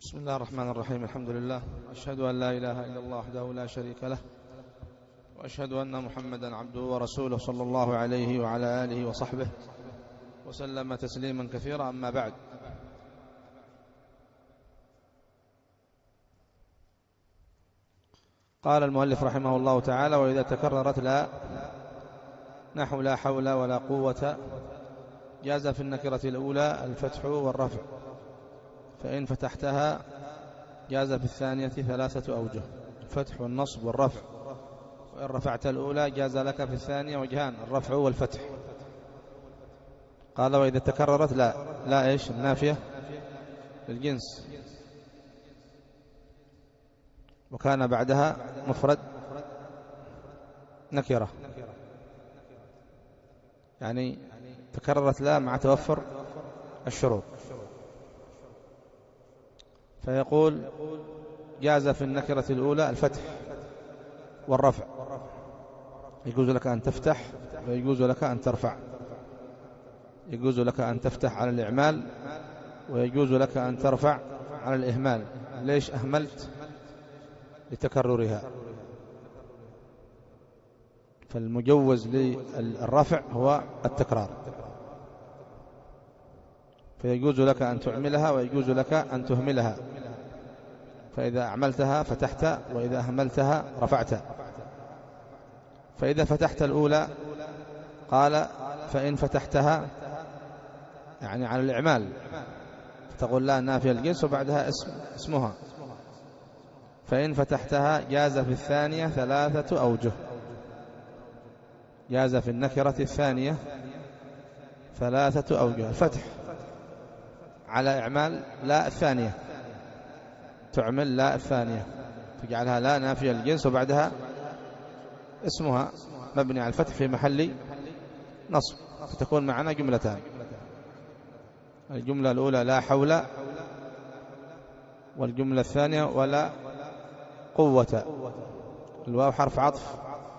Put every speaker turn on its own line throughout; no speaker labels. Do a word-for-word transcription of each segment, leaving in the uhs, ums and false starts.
بسم الله الرحمن الرحيم. الحمد لله، أشهد أن لا إله إلا الله وحده لا شريك له، وأشهد أن محمدا عبده ورسوله صلى الله عليه وعلى آله وصحبه وسلم تسليما كثيرا. أما بعد، قال المؤلف رحمه الله تعالى: وإذا تكررت لا نحو لا حول ولا قوة جاز في النكرة الأولى الفتح والرفع، فإن فتحتها جاز في الثانية ثلاثة أوجه: الفتح والنصب والرفع. وإن رفعت الأولى جاز لك في الثانية وجهان: الرفع والفتح. قال: وإذا تكررت لا لا إيش النافية للجنس، وكان بعدها مفرد نكرة، يعني تكررت لا مع توفر الشروط. فيقول: جاز في النكرة الأولى الفتح والرفع، يجوز لك أن تفتح ويجوز لك أن ترفع، يجوز لك أن تفتح على الإعمال ويجوز لك أن ترفع على الإهمال. ليش أهملت؟ لتكررها. فالمجوز للرفع هو التكرار، فيجوز لك أن تعملها ويجوز لك أن تهملها. فإذا أعملتها فتحت، وإذا أهملتها رفعت. فإذا فتحت الأولى قال: فإن فتحتها يعني على الإعمال، تقول لا نافية الجنس وبعدها اسم اسمها. فإن فتحتها جاز في الثانية ثلاثة أوجه: جاز في النكرة الثانية ثلاثة أوجه: الفتح على إعمال لا الثانية، تعمل لا الثانية، تجعلها لا نافية الجنس وبعدها اسمها مبني على الفتح في محل نصب، فتكون معنا جملتان. الجملة الأولى لا حول، والجملة الثانية ولا قوة. الواو حرف عطف،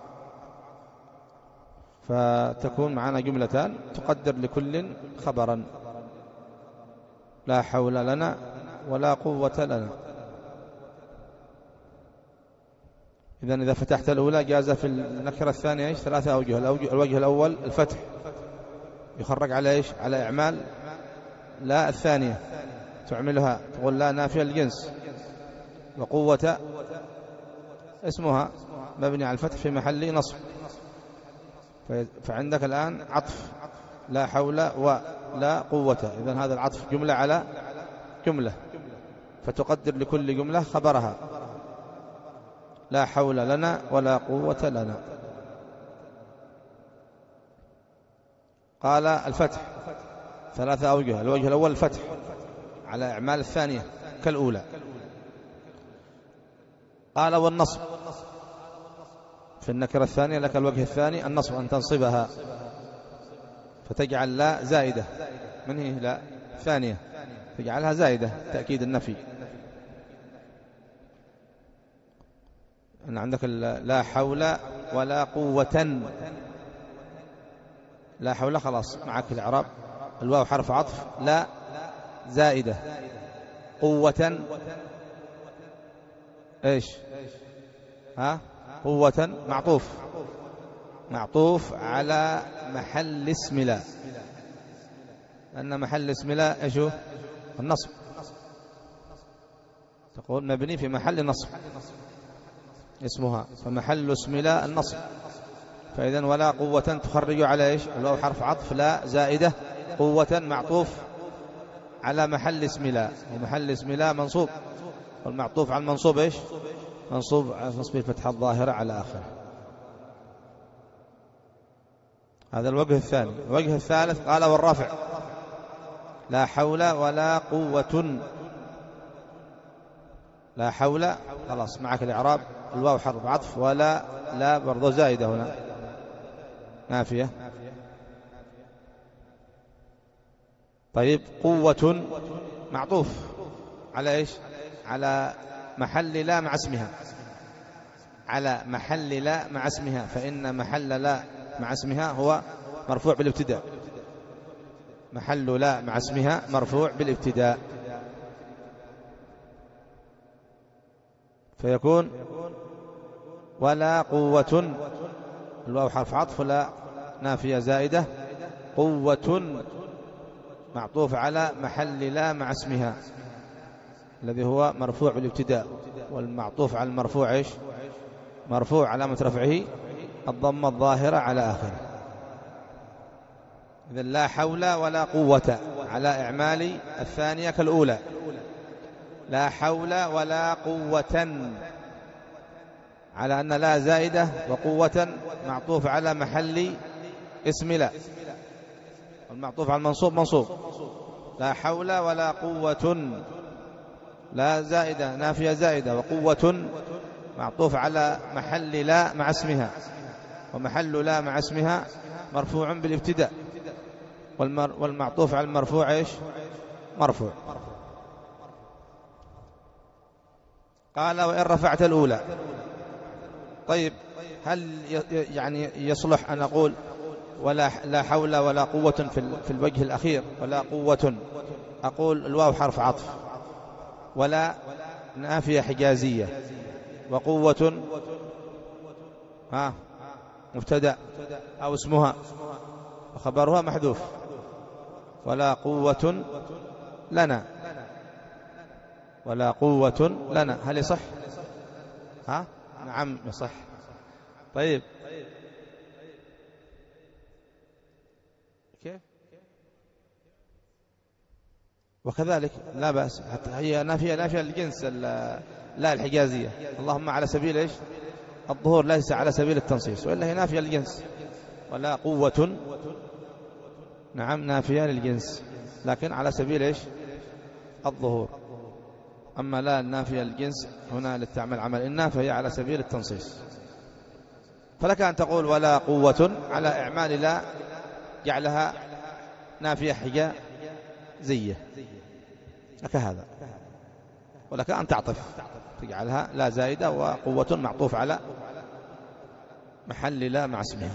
فتكون معنا جملتان تقدر لكل خبرا: لا حول لنا ولا قوة لنا. إذن إذا فتحت الأولى جاز في النكرة الثانية إيش؟ ثلاثة أوجه. الوجه الأول الفتح، يخرج على إيش؟ على إعمال لا الثانية، تعملها تقول لا نافية الجنس. وقوة اسمها مبني على الفتح في محل نصب. فعندك الآن عطف لا حول ولا قوة، إذن هذا العطف جملة على جملة، فتقدر لكل جملة خبرها: لا حول لنا ولا قوة لنا. قال: الفتح ثلاثة أوجه. الوجه الأول الفتح على إعمال الثانية كالأولى. قال: والنصب في النكرة الثانية لك الوجه الثاني النصب، أن تنصبها فتجعل لا زائدة. من هي لا ثانية؟ تجعلها زائدة تأكيد النفي. أن عندك لا حول ولا قوة، لا حول خلاص معك الإعراب، الواو حرف عطف، لا زائدة، قوة إيش؟ ها قوة معطوف، معطوف على محل اسم لا، لأن محل اسم لا إيش هو؟ النصب. تقول مبني في محل نصب اسمها، فمحل اسم لا النصب. فإذن ولا قوة تخرج على إيش؟ الواو حرف عطف، لا زائدة، قوة معطوف على محل اسم لا، ومحل اسم لا منصوب، والمعطوف على المنصوب إيش؟ منصوب على نصب الفتحة الظاهرة على آخره. هذا الوجه الثاني. الوجه الثالث قال: والرفع لا حول ولا قوة. لا حول خلاص معك الإعراب، الواو حرف عطف، ولا لا برضو زائدة هنا نافية. طيب، قوة معطوف على إيش؟ على محل لا مع اسمها، على محل لا مع اسمها، فإن محل لا مع اسمها هو مرفوع بالابتداء، محل لا مع اسمها مرفوع بالابتداء. فيكون ولا قوة، الواو حرف عطف، لا نافية زائدة، قوة معطوف على محل لا مع اسمها الذي هو مرفوع بالابتداء، والمعطوف على المرفوع ايش؟ مرفوع علامة رفعه الضمة الظاهرة على آخره. إذن لا حول ولا قوة على إعمال الثانية كالأولى، لا حول ولا قوة على أن لا زائدة، وقوة معطوف على محل اسم لا، المعطوف على المنصوب منصوب. لا حول ولا قوة، لا زائدة نافية زائدة، وقوة معطوف على محل لا مع اسمها، ومحل لا مع اسمها مرفوع بالابتداء، والمعطوف على المرفوع ايش؟ مرفوع. قال وإن رفعت الأولى. طيب هل يعني يصلح أن أقول ولا لا حول ولا قوة في الوجه الأخير، ولا قوة أقول الواو حرف عطف، ولا نافية حجازية، وقوة ها مبتدأ أو اسمها وخبرها محذوف، ولا قوة لنا، ولا قوة لنا، هل يصح؟ ها نعم يصح. طيب كيف؟ وكذلك لا بأس، حتى هي نافية نافية الجنس لا الحجازية، اللهم على سبيل ايش؟ الظهور، ليس على سبيل التنصيص، وإلا هي نافية للجنس. ولا قوة نعم نافية للجنس، لكن على سبيل ايش؟ الظهور. أما لا النافية للجنس هنا للتعمل عمل إن، فهي على سبيل التنصيص. فلك أن تقول ولا قوة على إعمال لا، جعلها نافية حجازية لك هذا، ولك أن تعطف تجعلها لا زائدة، وقوة معطوف على محل لا مع اسمها.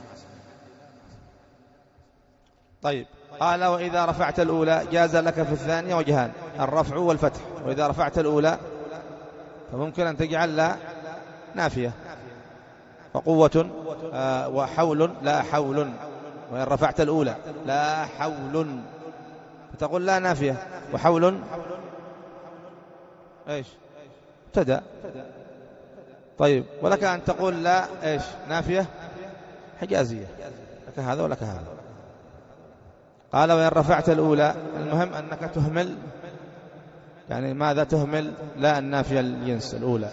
طيب قال وإذا رفعت الأولى جاز لك في الثانية وجهان، الرفع والفتح. وإذا رفعت الأولى فممكن أن تجعل لا نافية، وقوة آه وحول لا حول. وإن رفعت الأولى لا حول فتقول لا نافية، وحول ايش؟ ابتدأ. طيب ولك أن تقول لا ايش؟ نافية حجازية، لك هذا ولك هذا. قال وإن رفعت الأولى، المهم أنك تهمل، يعني ماذا تهمل؟ لا النافية الجنس الأولى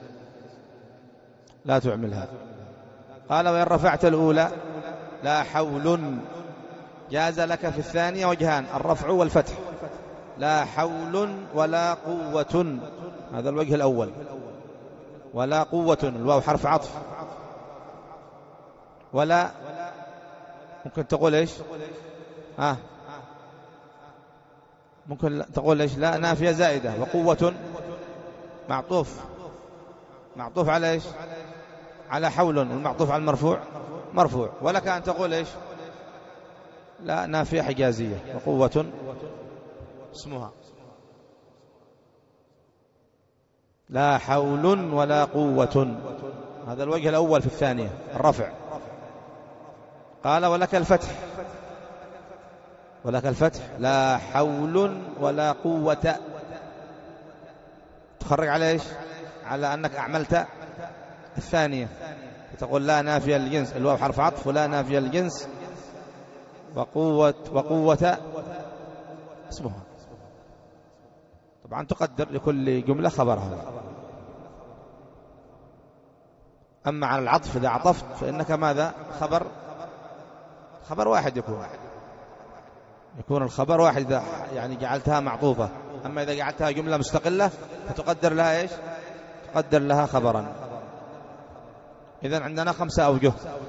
لا تعملها. قال وإن رفعت الأولى لا حول جاز لك في الثانية وجهان، الرفع والفتح. لا حول ولا قوة، هذا الوجه الأول. ولا قوة الواو حرف عطف، ولا ممكن تقول ايش؟ ها ممكن تقول ايش؟ لا نافية زائدة، وقوة معطوف معطوف على ايش؟ على حول، والمعطوف على المرفوع مرفوع. ولك أن تقول ايش؟ لا نافية حجازية، وقوة اسمها. لا حول ولا قوة، هذا الوجه الأول في الثانية الرفع. قال ولك الفتح، ولك الفتح لا حول ولا قوة، تخرج على ايش؟ على أنك أعملت الثانية، تقول لا نافية للجنس، الواو حرف عطف، ولا نافية للجنس، وقوة وقوة اسمها. طبعا تقدر لكل جملة خبرها. أما على العطف إذا عطفت فإنك ماذا؟ خبر خبر واحد يكون يكون الخبر واحد إذا يعني جعلتها معطوفة. أما إذا جعلتها جملة مستقلة فتقدر لها إيش؟ تقدر لها خبرا. إذن عندنا خمسة أوجه.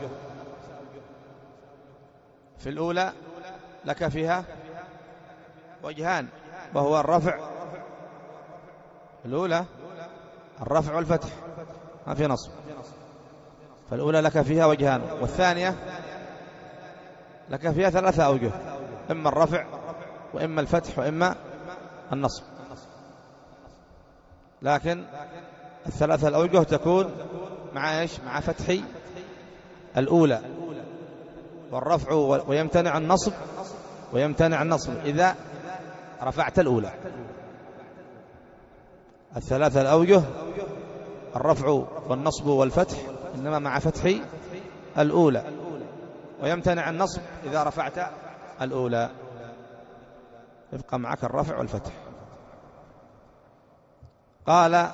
في الأولى لك فيها وجهان، وهو الرفع، الأولى الرفع والفتح، ما في نصب. فالأولى لك فيها وجهان، والثانية لك فيها ثلاثة أوجه، إما الرفع وإما الفتح وإما النصب. لكن الثلاثة الأوجه تكون مع إيش؟ مع فتح الأولى، والرفع ويمتنع النصب، ويمتنع النصب إذا رفعت الأولى. الثلاثة الأوجه الرفع والنصب والفتح إنما مع فتح الأولى، ويمتنع النصب إذا رفعت الأولى، يبقى معك الرفع والفتح. قال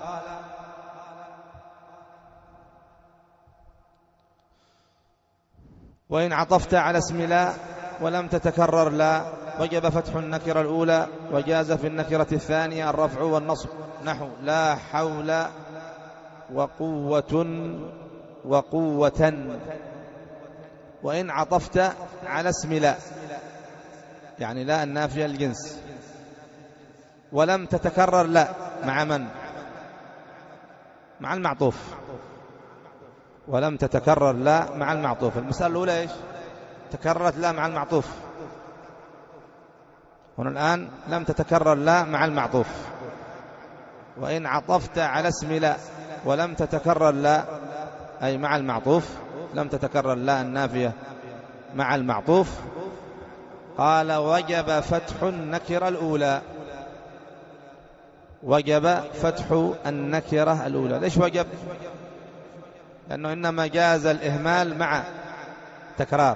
وإن عطفت على اسم لا ولم تتكرر لا وجب فتح النكرة الأولى، وجاز في النكرة الثانية الرفع والنصب، نحو لا حول وقوة وقوة. وإن عطفت على اسم لا، يعني لا النافية الجنس، ولم تتكرر لا، مع من؟ مع المعطوف. ولم تتكرر لا مع المعطوف. المسألة الأولى إيش؟ تكررت لا مع المعطوف. هنا الآن لم تتكرر لا مع المعطوف. وإن عطفت على اسم لا ولم تتكرر لا، أي مع المعطوف، لم تتكرر لا النافية مع المعطوف، قال وجب فتح النكرة الأولى. وجب فتح النكرة الأولى. ليش وجب؟ لأنه إنما جاز الإهمال مع تكرار،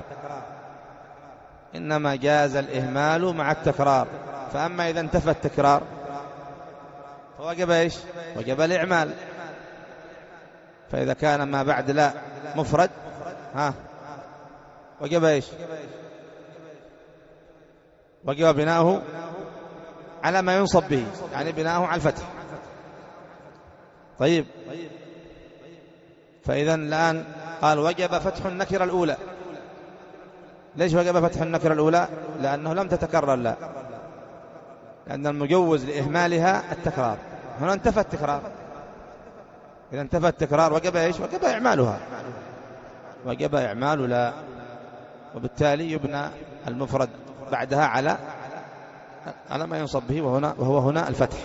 إنما جاز الإهمال مع التكرار. فأما إذا انتفى التكرار فوجب إيش؟ وجب الإعمال. فإذا كان ما بعد لا مفرد ها وجب إيش؟ وجب بناؤه على ما ينصب به، يعني بناؤه على الفتح. طيب، فإذا الآن قال وجب فتح النكرة الأولى. ليش وجب فتح النكرة الأولى؟ لأنه لم تتكرر لا، لأن المجوز لإهمالها التكرار. هنا انتفى التكرار. إذا انتفى التكرار وجب إيش؟ وجب إعمالها، وجب إعمال لا، وبالتالي يبنى المفرد بعدها على على ما ينصب به، وهنا وهو هنا الفتح.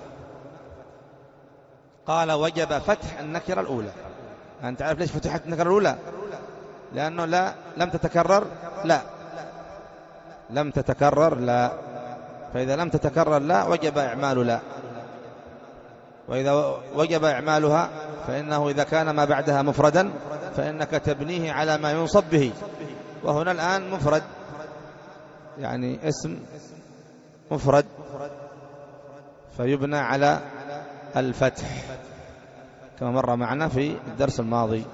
قال وجب فتح النكرة الأولى. أنت تعرف ليش فتحت النكرة الأولى؟ لأنه لا لم تتكرر لا لم تتكرر لا فإذا لم تتكرر لا وجب إعمال لا، وإذا وجب إعمالها فإنه إذا كان ما بعدها مفردا فإنك تبنيه على ما ينصب به. وهنا الآن مفرد، يعني اسم مفرد، فيبنى على الفتح كما مر معنا في الدرس الماضي.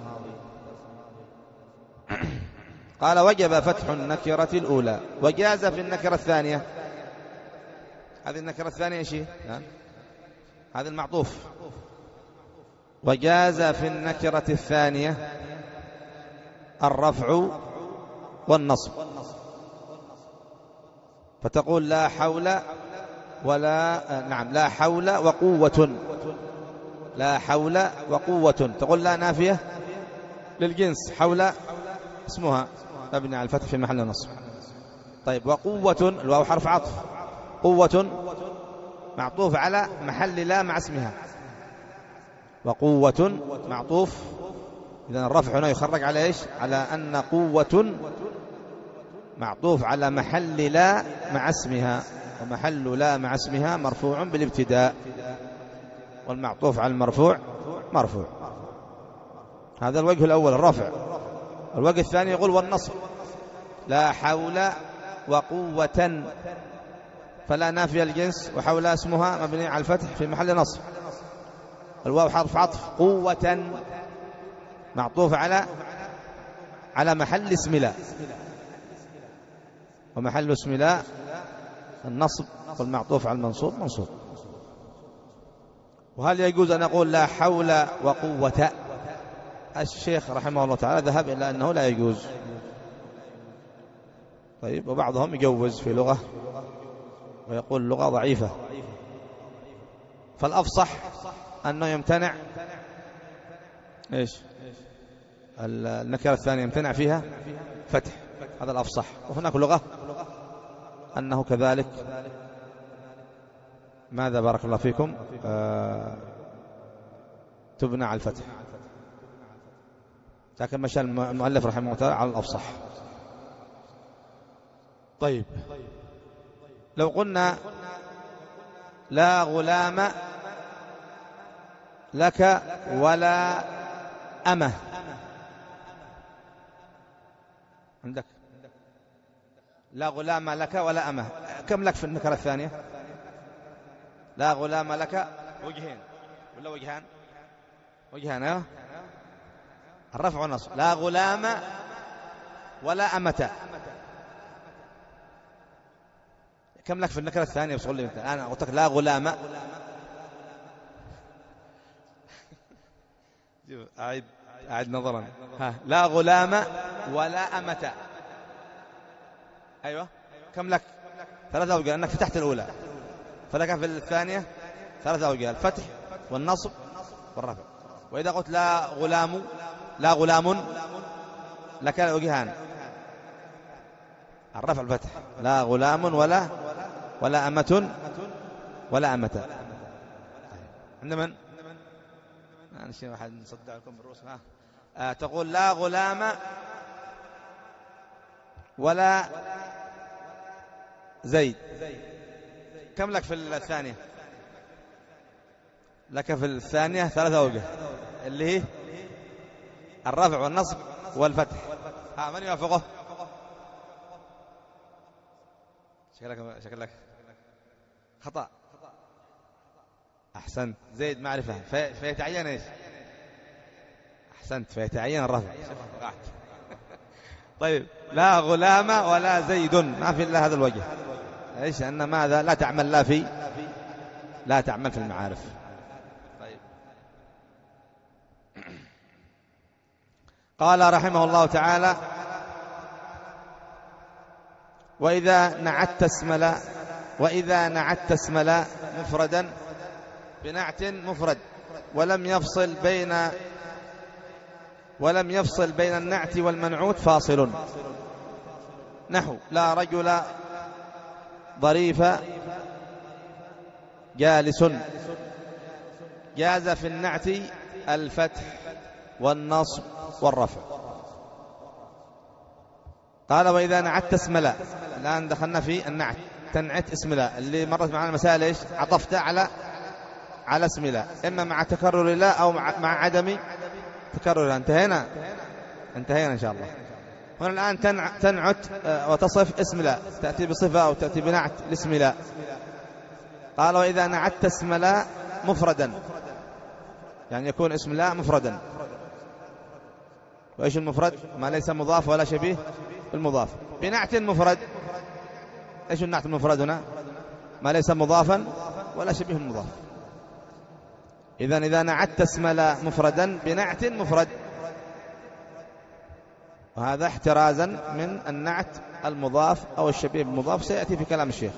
قال وجب فتح النكرة الأولى، وجاز في النكرة الثانية. هذه النكرة الثانية ايش هي؟ هذا المعطوف. وجاز في النكرة الثانية الرفع والنصب، فتقول لا حول ولا نعم لا حول وقوة. لا حول وقوة تقول لا نافية للجنس، حول اسمها مبني على الفتح في محل نصب. طيب، وقوة الواو حرف عطف، قوة معطوف على محل لا مع اسمها، وقوة معطوف. إذن الرفع هنا يخرج على إيش؟ على أن قوة معطوف على محل لا مع اسمها، ومحل لا مع اسمها مرفوع بالابتداء، والمعطوف على المرفوع مرفوع. هذا الوجه الأول الرفع. الوجه الثاني يقول والنصب، لا حول وقوة، فلا نافية الجنس، وحول اسمها مبني على الفتح في محل نصب. الواو حرف عطف، قوة معطوف على على محل اسم لا، ومحل اسم لا النصب، والمعطوف على المنصوب منصوب. وهل يجوز أن أقول لا حول وقوة؟ الشيخ رحمه الله تعالى ذهب إلى أنه لا يجوز. طيب، وبعضهم يجوز في لغة ويقول لغة ضعيفة. فالأفصح أنه يمتنع إيش؟ النكرة الثانية يمتنع فيها فتح، هذا الأفصح. وهناك لغة أنه كذلك. ماذا بارك الله فيكم؟ آه تبنى على الفتح، لكن مشى المؤلف رحمه الله تعالى على الأفصح. طيب لو قلنا لا غلام لك ولا أمه، عندك لا غلام لك ولا أمه، كم لك في النكرة الثانية؟ لا غلام لك وجهين ولا وجهان؟ وجهان. ايوه الرفع والنصب. لا غلام ولا أمة، كم لك في النكرة الثانية؟ بس قول لي انت. انا قلت لك لا غلام، أعيد أعيد نظرا. ها لا غلام ولا أمة، أيوة كم لك؟ ثلاثة أوجه، أنك فتحت الأولى، فلك في الثانية ثلاثة أوجه: الفتح والنصب والرفع. وإذا قلت لا غلام لا غلام لك وجهان: الرفع الفتح. لا غلام ولا ولا أمة ولا أمة. عند من؟ أنا شيء واحد نصدع لكم بالرؤوس. ها آه تقول لا غلام ولا زيد، كم لك في الثانية؟ لك في الثانية ثلاثة أوجه، اللي هي الرفع والنصب والفتح. ها من يوافقه؟ شكلك شكلك خطأ. أحسنت، زيد معرفة، في فيتعين إيش؟ أحسنت، فيتعين الرفع. طيب لا غلام ولا زيد، ما في إلا هذا الوجه. إيش؟ أن ماذا؟ لا تعمل لا في لا تعمل في المعارف. طيب قال رحمه الله تعالى: وإذا نعت اسم لا وإذا نعت اسم لا مفردا بنعت مفرد ولم يفصل بين ولم يفصل بين النعت والمنعوت فاصل، نحو لا رجل ظريف جالس، جاز في النعت الفتح والنصب والرفع. قال: وإذا نعت اسم لا، الآن دخلنا في النعت، تنعت اسم لا اللي مرت معنا مسائل ايش؟ عطفت على على اسم لا، إما مع تكرر لا أو مع, مع عدم تكرر لا. انتهينا انتهينا إن شاء الله. هنا الآن تنعت وتصف اسم لا، تأتي بصفة أو تأتي بنعت لاسم لا. قال: وإذا نعت اسم لا مفردا، يعني يكون اسم لا مفردا. وإيش المفرد؟ ما ليس مضاف ولا شبيه بالمضاف. بنعت مفرد، إيش النعت المفرد هنا؟ ما ليس مضافا ولا شبيه المضاف. إذن إذا نعت اسم لا مفردا بنعت مفرد، وهذا احترازا من النعت المضاف أو الشبيه بالمضاف، سيأتي في كلام الشيخ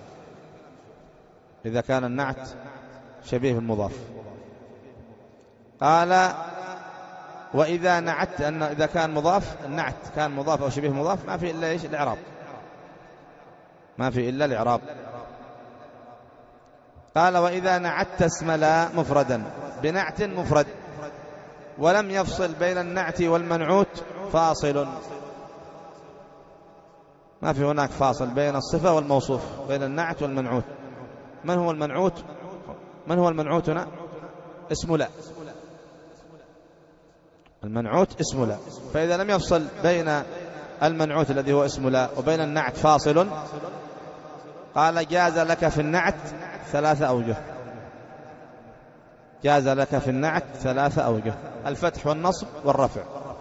إذا كان النعت شبيه بالمضاف. قال: وإذا نعت، أن إذا كان مضاف، النعت كان مضاف أو شبيه مضاف، ما في إلا إيش؟ الإعراب، ما في إلا الإعراب. قال: وإذا نعت اسم لا مفردا بنعت مفرد ولم يفصل بين النعت والمنعوت فاصل، ما في هناك فاصل بين الصفة والموصوف، بين النعت والمنعوت. من هو المنعوت؟ من هو المنعوت هنا؟ اسم لا، المنعوت اسم لا. فإذا لم يفصل بين المنعوت الذي هو اسم لا وبين النعت فاصل، قال: جاز لك في النعت ثلاثة أوجه، جاز لك في النعت ثلاثة أوجه: الفتح والنصب والرفع.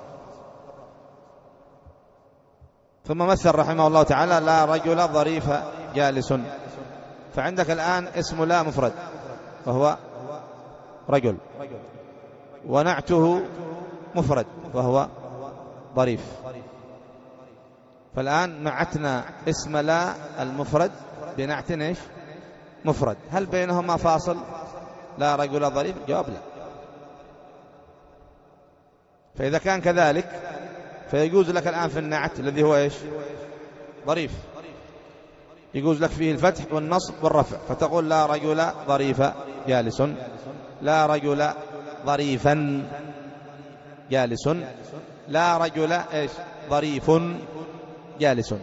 ثم مثل رحمه الله تعالى: لا رجل ظريف جالس. فعندك الآن اسم لا مفرد وهو رجل، ونعته مفرد وهو ظريف. فالآن نعتنا اسم لا المفرد بنعت ايش؟ مفرد. هل بينهما فاصل؟ لا رجل ظريف، جواب لا. فإذا كان كذلك فيجوز لك الآن في النعت الذي هو ايش؟ ظريف، يجوز لك فيه الفتح والنصب والرفع، فتقول: لا رجل ظريف جالس، لا رجل ظريفا جالس، لا رجل إيش ظريف جالس.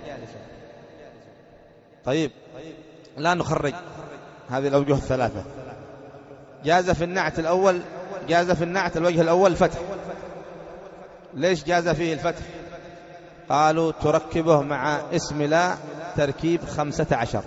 طيب لا نخرج هذه الأوجه الثلاثة. جاز في النعت الأول، جاز في النعت الوجه الأول فتح. ليش جاز فيه الفتح؟ قالوا تركبه مع اسم لا تركيب خمسة عشر،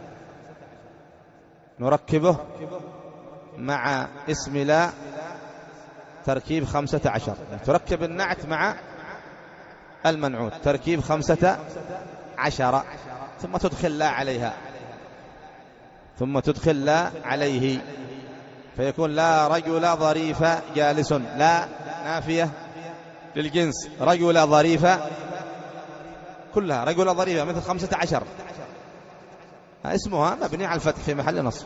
نركبه مع اسم لا تركيب خمسة عشر، تركب النعت مع المنعوت تركيب خمسة عشر، ثم تدخل لا عليها، ثم تدخل لا عليه، فيكون لا رجل ظريف جالس، لا نافية للجنس، رجل ظريف كلها رجل ظريفة مثل خمسة عشر، اسمها مبني على الفتح في محل نصب،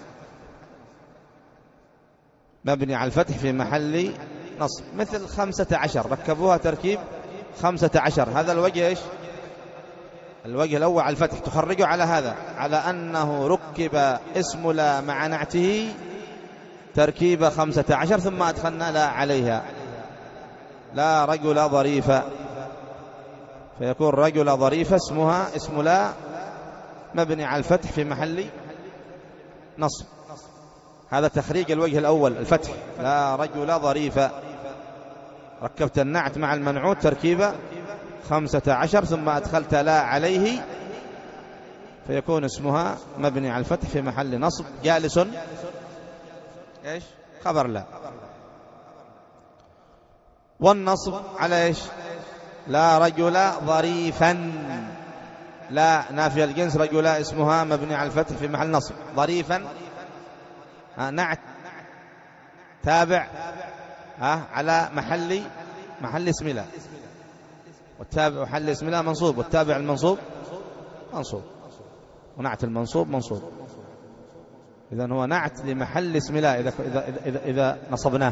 مبني على الفتح في محل نصب، مثل خمسة عشر ركبوها تركيب خمسة عشر. هذا الوجه إيش؟ الوجه الأول على الفتح، تخرجه على هذا، على أنه ركب اسم لا مع نعته تركيب خمسة عشر ثم أدخلنا لا عليها، لا رجل ظريفة، فيكون رجل ظريفة اسمها اسم لا مبني على الفتح في محل نصب. هذا تخريج الوجه الأول الفتح، لا رجل ظريفة، ركبت النعت مع المنعوت تركيبة خمسة عشر ثم أدخلت لا عليه، فيكون اسمها مبني على الفتح في محل نصب. جالس إيش؟ خبر لا. والنصب على إيش؟ لا رجل ظريفا، لا نافية الجنس، رجل اسمها مبني على الفتح في محل نصب. ظريفا نعت تابع على محل محل اسم لا، والتابع محل اسم لا منصوب، والتابع المنصوب منصوب، ونعت المنصوب منصوب. إذن هو نعت لمحل اسم لا إذا, إذا, إذا, إذا نصبناه،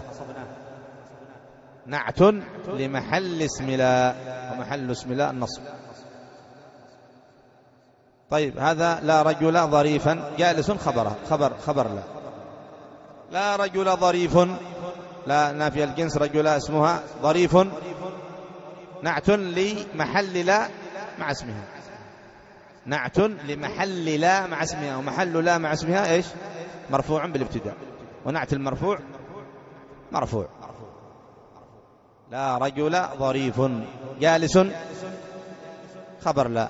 نعت لمحل اسم لا، ومحل اسم لا النصب. طيب هذا لا رجل ظريفا جالس خبره خبر خبر لا، لا رجل ظريف، لا نافي الجنس، رجل اسمها ظريف، نعت لمحل لا مع اسمها، نعت لمحل لا مع اسمها، ومحل لا مع اسمها ايش؟ مرفوع بالابتداء، ونعت المرفوع مرفوع. لا رجل ظريف جالس خبر لا.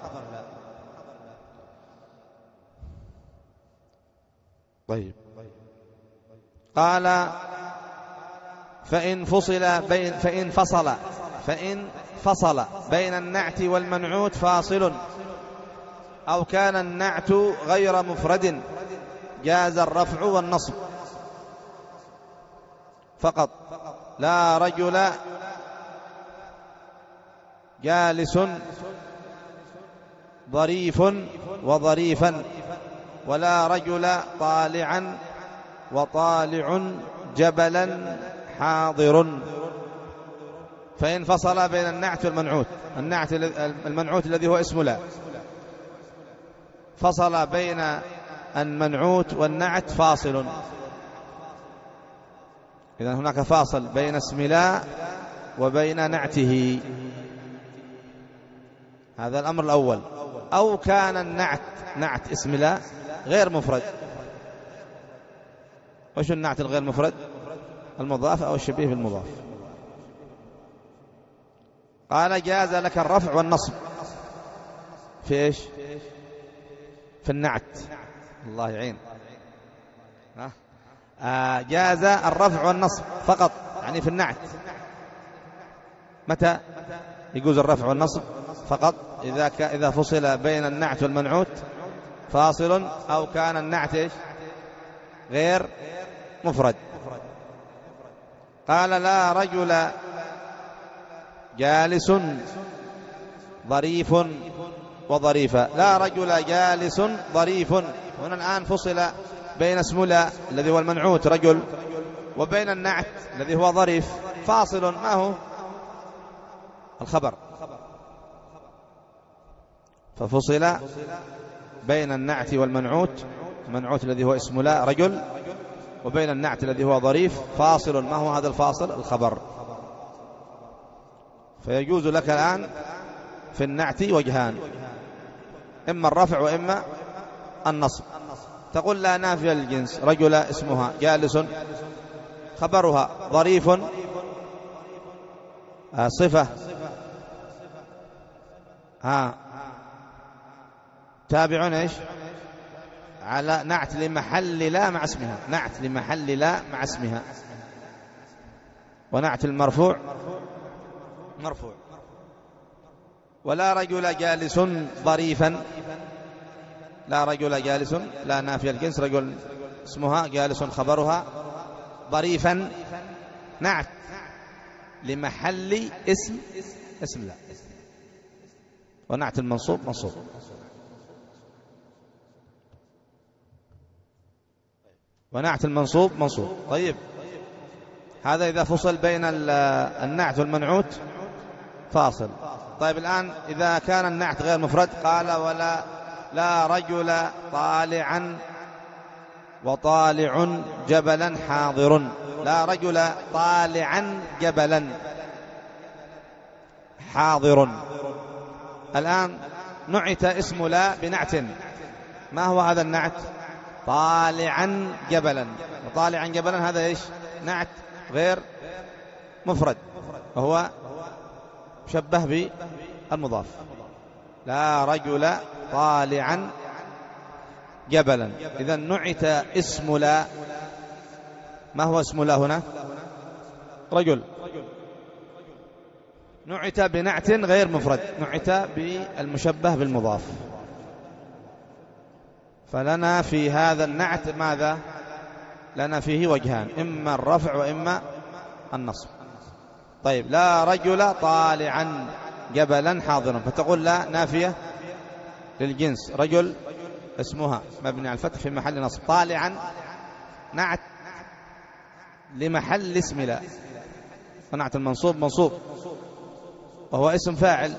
طيب قال فإن فصل بين فإن فصل فإن فصل بين النعت والمنعوت فاصل، أو كان النعت غير مفرد، جاز الرفع والنصب فقط. لا رجل جالس ظريف وظريفا، ولا رجل طالعا وطالع جبلا حاضر. فإن فصل بين النعت والمنعوت، النعت المنعوت الذي هو اسم لا، فصل بين المنعوت والنعت فاصل، إذن هناك فاصل بين اسم لا وبين نعته، هذا الأمر الأول. أو كان النعت نعت اسم لا غير مفرد. وش النعت الغير مفرد؟ المضاف أو الشبيه بالمضاف. قال جاز لك الرفع والنصب في إيش؟ في النعت، الله يعين. آه جاز الرفع والنصب فقط، يعني في النعت. متى يجوز الرفع والنصب؟ فقط إذا ك... إذا فصل بين النعت والمنعوت فاصل، أو كان النعت إيش؟ غير مفرد. قال لا رجل جالس ظريف وظريفة، لا رجل جالس ظريف. هنا الآن فصل بين اسم لا الذي هو المنعوت رجل وبين النعت الذي هو ظريف، فاصل ما هو؟ الخبر. ففصل بين النعت والمنعوت، المنعوت الذي هو اسم لا رجل، وبين النعت الذي هو ظريف فاصل. ما هو هذا الفاصل؟ الخبر. فيجوز لك الآن في النعت وجهان، إما الرفع وإما النصب. تقول لا نافية للجنس، رجل اسمها جالس، خبرها ظريف صفة ها تابع ايش على نعت لمحل لا مع اسمها، نعت لمحل لا مع اسمها. ونعت المرفوع مرفوع. ولا رجل جالس ظريفا، لا رجل جالس لا نافية الجنس، رجل اسمها جالس خبرها ظريفا نعت لمحل اسم اسم لا. ونعت المنصوب منصوب. ونعت المنصوب منصوب. طيب هذا إذا فصل بين النعت والمنعوت فاصل. طيب الآن إذا كان النعت غير مفرد، قال ولا لا رجل طالعا وطالع جبلا حاضر، لا رجل طالعا جبلا حاضر. الآن نعت اسم لا بنعت، ما هو هذا النعت؟ طالعا جبلا. وطالعا جبلا هذا ايش؟ نعت غير مفرد، وهو مشبه بالمضاف. لا رجل طالعا جبلا. إذا نعت اسم لا. ما هو اسم لا هنا؟ رجل. نعت بنعت غير مفرد، نعت بالمشبه بالمضاف. فلنا في هذا النعت ماذا؟ لنا فيه وجهان، إما الرفع وإما النصب. طيب لا رجل طالعا جبلا حاضرا، فتقول لا نافية للجنس، رجل اسمها مبني على الفتح في محل نصب، طالعا نعت لمحل اسم لا. ونعت المنصوب منصوب، وهو اسم فاعل،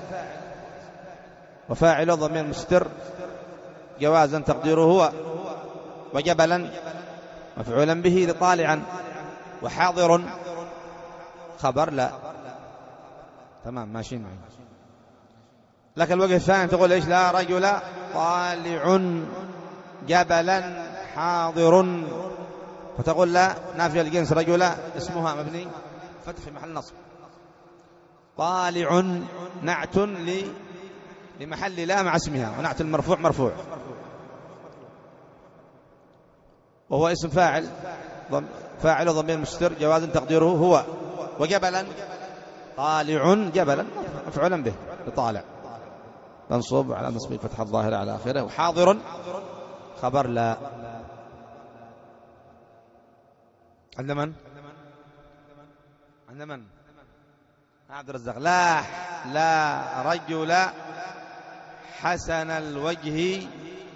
وفاعل ضمير مستتر جوازا تقديره هو، وجبلا مفعولا به لطالعا، وحاضر خبر لا. تمام ماشيين معي. لك الوجه الثاني تقول ايش؟ لا رجل طالع جبلا حاضر، فتقول لا نافية الجنس، رجل اسمها مبني فتح في محل نصب، طالع نعت لمحل لا مع اسمها، ونعت المرفوع مرفوع، وهو اسم فاعل، فاعل ضمير مستتر جواز تقديره هو، وجبلا طالع جبلا مفعولا به لطالع منصوب على نصب الفتحة الظاهرة على آخره، وحاضر خبر لا. عند من؟ عند من؟ عبد الرزاق. لا لا رجل حسن الوجه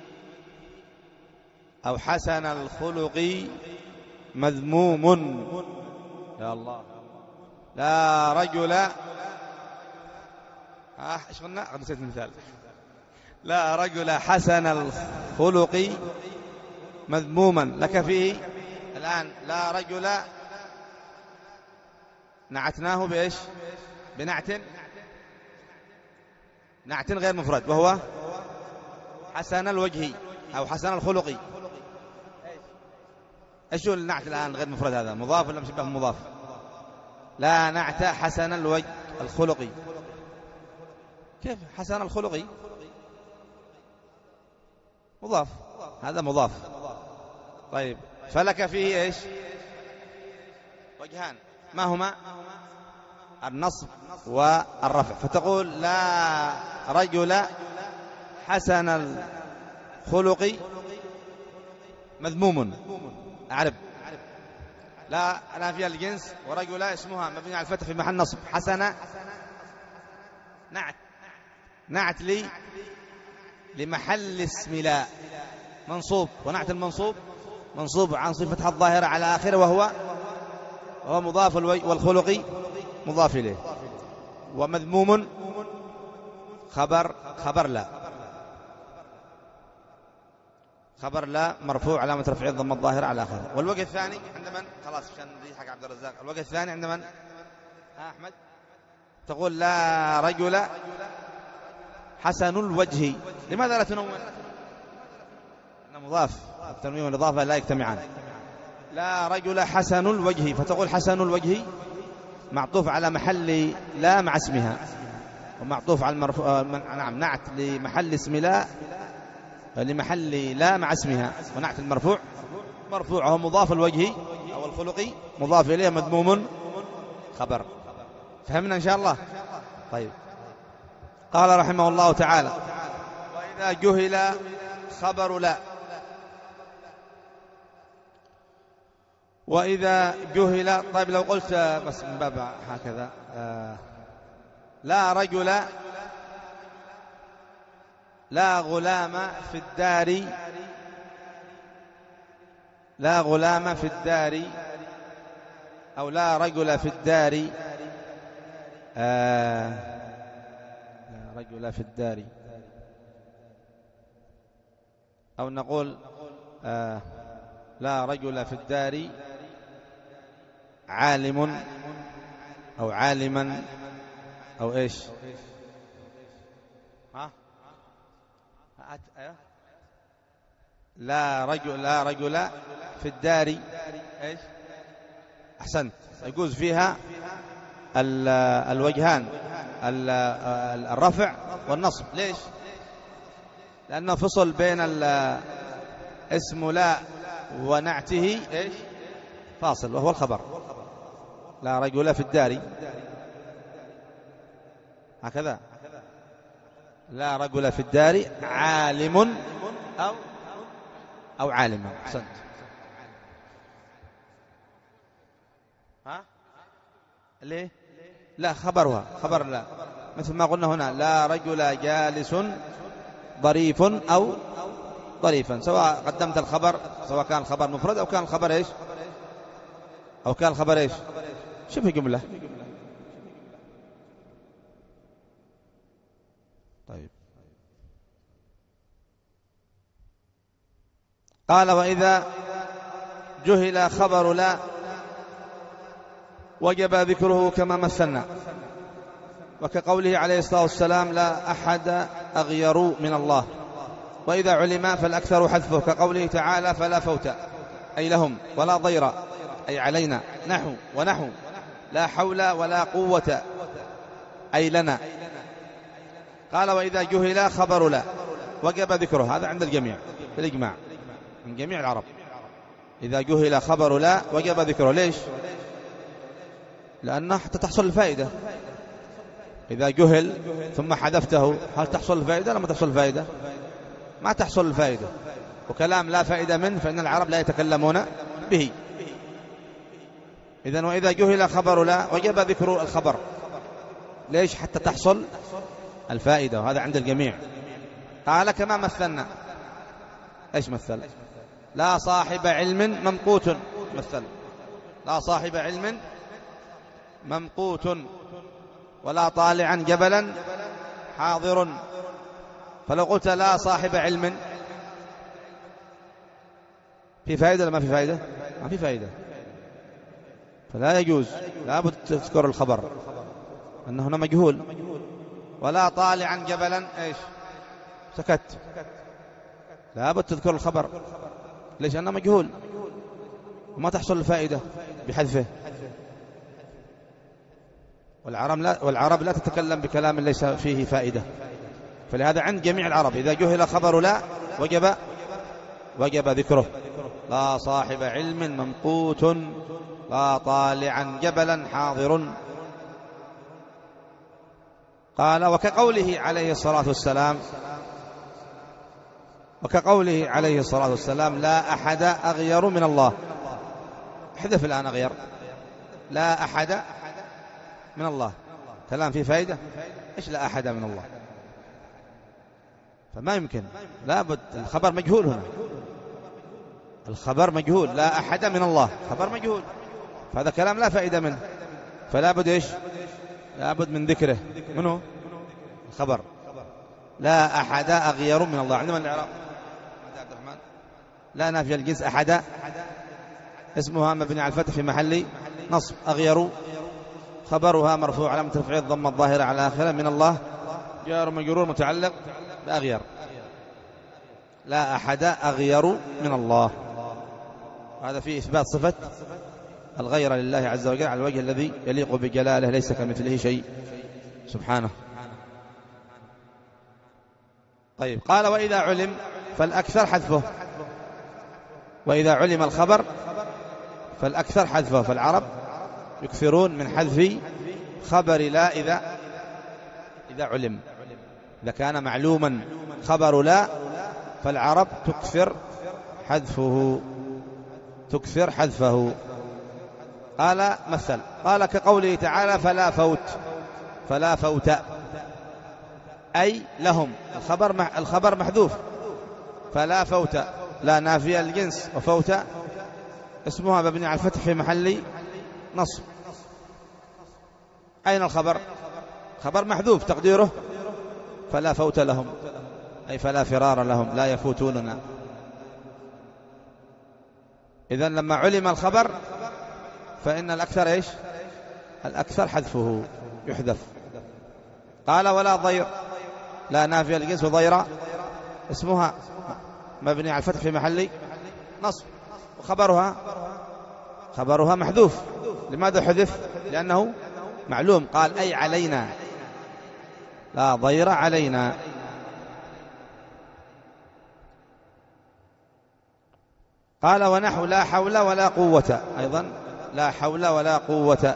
أو حسن الخلق مذموم. يا الله. لا رجل ها ايش قلنا؟ نسيت المثال. لا رجل حسن الخلق مذموما. لك فيه الآن لا رجل نعتناه بإيش؟ بنعت نعت غير مفرد، وهو حسن الوجه أو حسن الخلق. ايش هو النعت الآن غير مفرد؟ هذا مضاف ولا مشبه مضاف؟ لا نعت حسن الوجه الخلقي. كيف حسن الخلقي؟ مضاف، هذا مضاف. طيب فلك فيه ايش؟ وجهان، ما هما؟ النصب والرفع. فتقول لا رجل حسن الخلق مذموم. أعرب لا نافية الجنس، ورجل اسمها مبني على الفتح في محل نصب، حسن نعت نعت لي لمحل اسم لا منصوب، ونعت المنصوب منصوب عن صفة الظاهرة على آخره، وهو وهو مضاف والخلق مضاف إليه، ومذموم خبر خبر لا خبر لا مرفوع علامة رفعه الضمة الظاهرة على آخره. والوجه الثاني عند من؟ خلاص عشان دي حق عبد الرزاق. الوجه الثاني عند من؟ ها أحمد تقول لا رجل حسن الوجه. لماذا لا تنون؟ أنه مضاف، التنوين والإضافة لا يجتمعان. لا رجل حسن الوجه، فتقول حسن الوجه معطوف على محل لا مع اسمها، ومعطوف على المرفوع نعم نعت لمحل اسم لا لمحل لا مع اسمها، ونعت المرفوع مرفوع هو مضاف الوجه أو الخلقي مضاف إليه مذموم خبر. فهمنا إن شاء الله؟ طيب. قال رحمه الله تعالى: وإذا جهل خبر لا، وإذا جهل. طيب لو قلت بس من باب هكذا آه لا رجل لا غلام في الدار، لا غلام في الدار، أو لا رجل في الدار، آه لا رجل في الدار، أو نقول آه لا رجل في الدار عالم، أو عالما، أو إيش؟ ها؟ لا رجل لا رجل في الدار إيش؟ أحسنت. يجوز فيها الوجهان، الرفع والنصب. ليش؟ لأنه فصل بين اسم لا ونعته إيش؟ فاصل، وهو الخبر. لا رجل في الدار هكذا، لا رجل في الدار عالم أو أو عالما. أحسنت. ها؟ ليه؟ لا خبرها خبر لا، مثل ما قلنا هنا لا رجل جالس ظريف أو ظريفا، سواء قدمت الخبر، سواء كان الخبر مفرد أو كان الخبر إيش، أو كان الخبر إيش. شوف جملة. طيب. قال: وإذا جهل خبر لا وجب ذكره كما مثلنا، وكقوله عليه الصلاة والسلام: لا أحد أغير من الله. وإذا علم فالأكثر حذفه، كقوله تعالى: فلا فوت أي لهم، ولا ضير أي علينا، نحو ونحو، لا حول ولا قوة أي لنا. قال: وإذا جهل خبر لا وجب ذكره. هذا عند الجميع بالإجماع من جميع العرب. إذا جهل خبر لا وجب ذكره. ليش؟ لأنه حتى تحصل الفائدة. إذا جهل ثم حذفته هل تحصل الفائدة؟ لما تحصل الفائدة ما تحصل الفائدة، وكلام لا فائدة منه فإن العرب لا يتكلمون به. إذن وإذا جهل خبر لا وجب ذكر الخبر. ليش؟ حتى تحصل الفائدة، وهذا عند الجميع. قال: كما مثلنا. إيش مثل؟ لا صاحب علم ممقوت. مثل: لا صاحب علم ممقوت، ولا طالعا جبلا حاضر. فلو قلت لا صاحب علم في فائدة ولا ما في فائدة؟ ما في فائدة. فلا يجوز، لا بد تذكر الخبر أنه هنا مجهول. ولا طالعا جبلا إيش؟ سكت. لا بد تذكر الخبر. ليش؟ أنه مجهول وما تحصل الفائدة بحذفه. والعرب لا, والعرب لا تتكلم بكلام ليس فيه فائدة. فلهذا عند جميع العرب إذا جهل خبر لا وجب وجب ذكره. لا صاحب علم ممقوت، لا طالعا جبلا حاضر. قال: وكقوله عليه الصلاة والسلام وكقوله عليه الصلاة والسلام: لا أحد أغير من الله. احذف الآن أغير. لا أحد من الله، كلام فيه فائدة. إيش لا أحد من الله؟ فما يمكن، لا بد. الخبر مجهول هنا، الخبر مجهول. لا أحد من الله خبر مجهول، فهذا كلام لا فائدة منه. فلا بد إيش؟ لا بد من ذكره. منه الخبر. لا أحد أغير من الله. عندما الإعراب عبد الرحمن لا نافية الجنس أحد اسمها مبني على الفتح في محل نصب. أغير خبرها مرفوع علامة رفعه الضمة الظاهرة على آخره من الله جار مجرور متعلق بأغير. لا أحد أغير من الله. هذا فيه إثبات صفة الغير لله عز وجل على الوجه الذي يليق بجلاله، ليس كمثله شيء سبحانه. طيب قال وإذا علم فالأكثر حذفه. وإذا علم الخبر فالأكثر حذفه. فالعرب يكثرون من حذف خبر لا إذا إذا علم. إذا كان معلوما خبر لا فالعرب تكثر حذفه تكثر حذفه. قال مثل قال كقوله تعالى فلا فوت فلا فوت أي لهم. الخبر الخبر محذوف. فلا فوت لا نافية الجنس، وفوت اسمها مبني على الفتح في محل نصب. أين الخبر؟ خبر محذوف تقديره فلا فوت لهم، أي فلا فرار لهم، لا يفوتوننا. إذن لما علم الخبر فإن الأكثر إيش؟ الأكثر حذفه يحذف. قال ولا ضير لا نافية الجنس، وضير اسمها مبني على الفتح في محل نصب، وخبرها خبرها محذوف. لماذا حذف؟ لأنه معلوم. قال أي علينا لا ضير علينا. قال ونحو لا حول ولا قوة، أيضا لا حول ولا قوة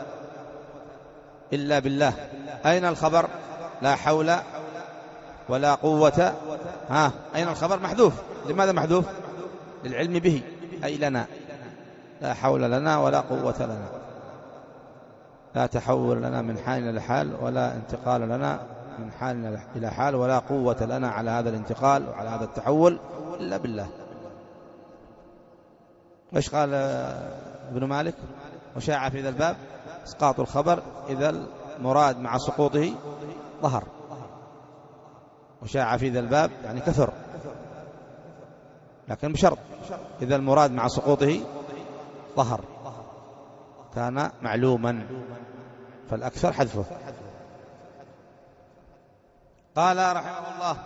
إلا بالله. أين الخبر؟ لا حول ولا قوة. ها أين الخبر؟ محذوف. لماذا محذوف؟ للعلم به، أي لنا. لا حول لنا ولا قوة لنا، لا تحول لنا من حال إلى حال، ولا انتقال لنا من حال إلى حال، ولا قوة لنا على هذا الانتقال وعلى هذا التحول إلا بالله. وإيش قال ابن مالك؟ وشاع في ذا الباب إسقاط الخبر إذا المراد مع سقوطه ظهر. وشاع في ذا الباب يعني كثر، لكن بشرط إذا المراد مع سقوطه ظهر كان معلوما، فالأكثر حذفه. قال رحمه الله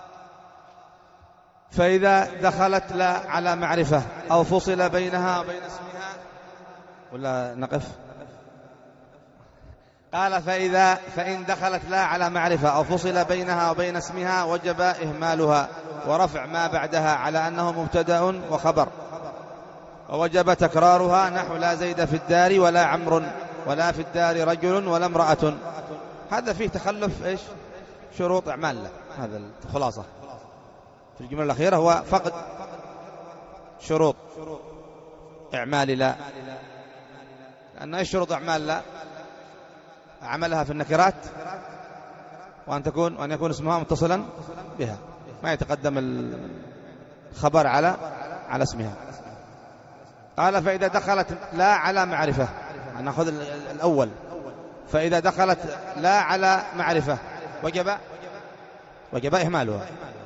فإذا دخلت لا على معرفة أو فصل بينها وبين اسمها، ولا نقف؟ قال فإذا فإن دخلت لا على معرفة أو فصل بينها وبين اسمها وجب إهمالها ورفع ما بعدها على أنه مبتدأ وخبر، ووجب تكرارها نحو لا زيد في الدار ولا عمرو ولا في الدار رجل ولا امرأة. هذا فيه تخلف إيش؟ شروط أعمال لا. هذا الخلاصة في الجملة الأخيرة هو فقد شروط إعمال لا. لأن إيش شروط أعمال لا؟ عملها في النكرات، وأن تكون وأن يكون اسمها متصلا بها، ما يتقدم الخبر على على اسمها. قال فإذا دخلت لا على معرفة، نأخذ الأول. فإذا دخلت لا على معرفة وجب وجب إهمالها،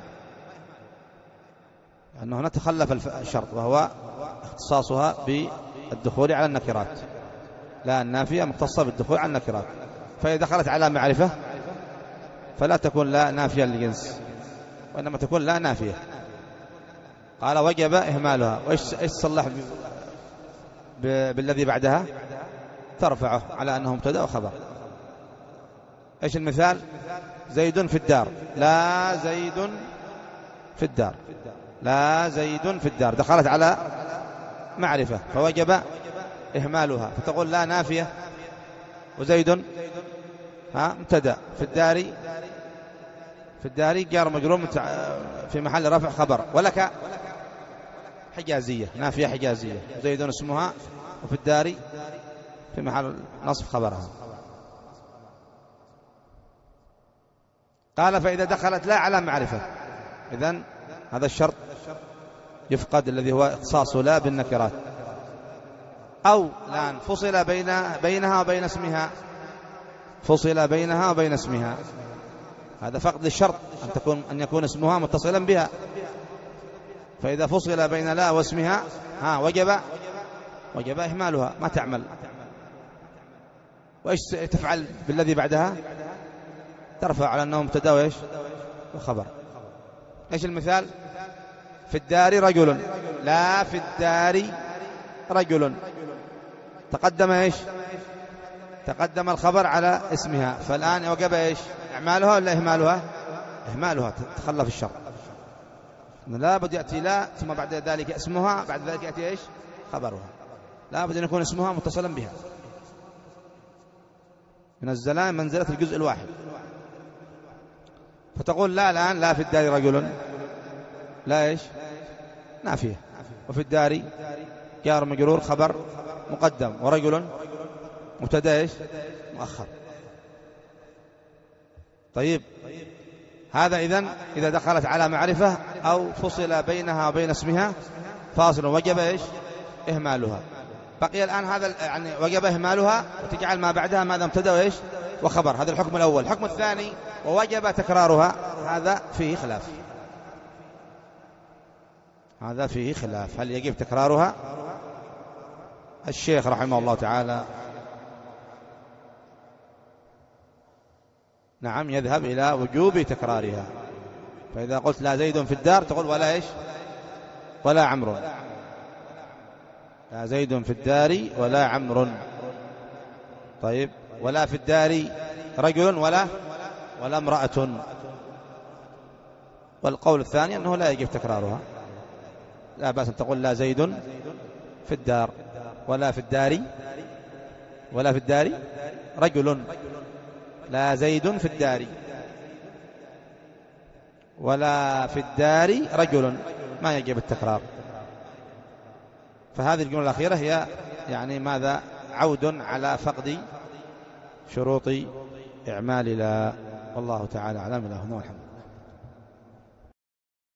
لأنه هنا تخلف الشرط وهو اختصاصها بالدخول على النكرات. لا النافية مختصة بالدخول على النكرات. فإذا دخلت على معرفة فلا تكون لا نافية للجنس، وإنما تكون لا نافية. قال وجب إهمالها. وإيش صلح بالذي بعدها؟ ترفعه على أنه مبتدأ وخبر. إيش المثال؟ زيد في الدار. لا زيد في الدار. لا زيد في الدار دخلت على معرفة فوجب إهمالها، فتقول لا نافية، وزيد ها مبتدأ، في الدار في الدار جار مجرور في محل رفع خبر. ولك حجازية، نافية حجازية، زيد اسمها، وفي الدار في محل نصب خبرها. قال فإذا دخلت لا على معرفة، إذن هذا الشرط يفقد الذي هو اختصاص لا بالنكرات. أو لان فصل بين بينها وبين اسمها، فصل بينها وبين اسمها، هذا فقد للشرط أن تكون أن يكون اسمها متصلا بها. فإذا فصل بين لا واسمها ها وجب وجب إهمالها، ما تعمل. وإيش تفعل بالذي بعدها؟ ترفع على أنه مبتدا وإيش وخبر. إيش المثال؟ في الدار رجل، لا في الدار رجل، تقدم إيش؟ تقدم الخبر على اسمها، فالآن وجب إيش؟ إعمالها ولا إهمالها؟ إهمالها، تخلف الشر. لا بد يأتي لا ثم بعد ذلك اسمها، بعد ذلك يأتي إيش؟ خبرها. لا بد أن يكون اسمها متصلا بها. من الزلام منزلة الجزء الواحد. فتقول لا الآن لا في الدار رجل، لا إيش؟ نافية. وفي الدار جار مجرور خبر مقدم، ورجل مبتدا إيش؟ مؤخر. طيب هذا إذن إذا دخلت على معرفة أو فصل بينها وبين اسمها فاصل وجب إيش؟ إهمالها. بقي الآن هذا يعني وجب إهمالها وتجعل ما بعدها ماذا؟ مبتدا وإيش؟ وخبر. هذا الحكم الأول. الحكم الثاني ووجب تكرارها، هذا فيه خلاف، هذا فيه خلاف هل يجب تكرارها؟ الشيخ رحمه الله تعالى نعم يذهب إلى وجوب تكرارها. فإذا قلت لا زيد في الدار تقول ولا إيش؟ ولا عمرو. لا زيد في الدار ولا عمرو. طيب ولا في الدار رجل ولا ولا امرأة. والقول الثاني أنه لا يجب تكرارها، لا بأس أن تقول لا زيد في الدار ولا في الدار ولا في الدار رجل، لا زيد في الدار ولا في الدار رجل، ما يجب التكرار. فهذه الجملة الأخيرة هي يعني ماذا؟ عود على فقد شروط إعمال لا. والله تعالى أعلم. له والحمد.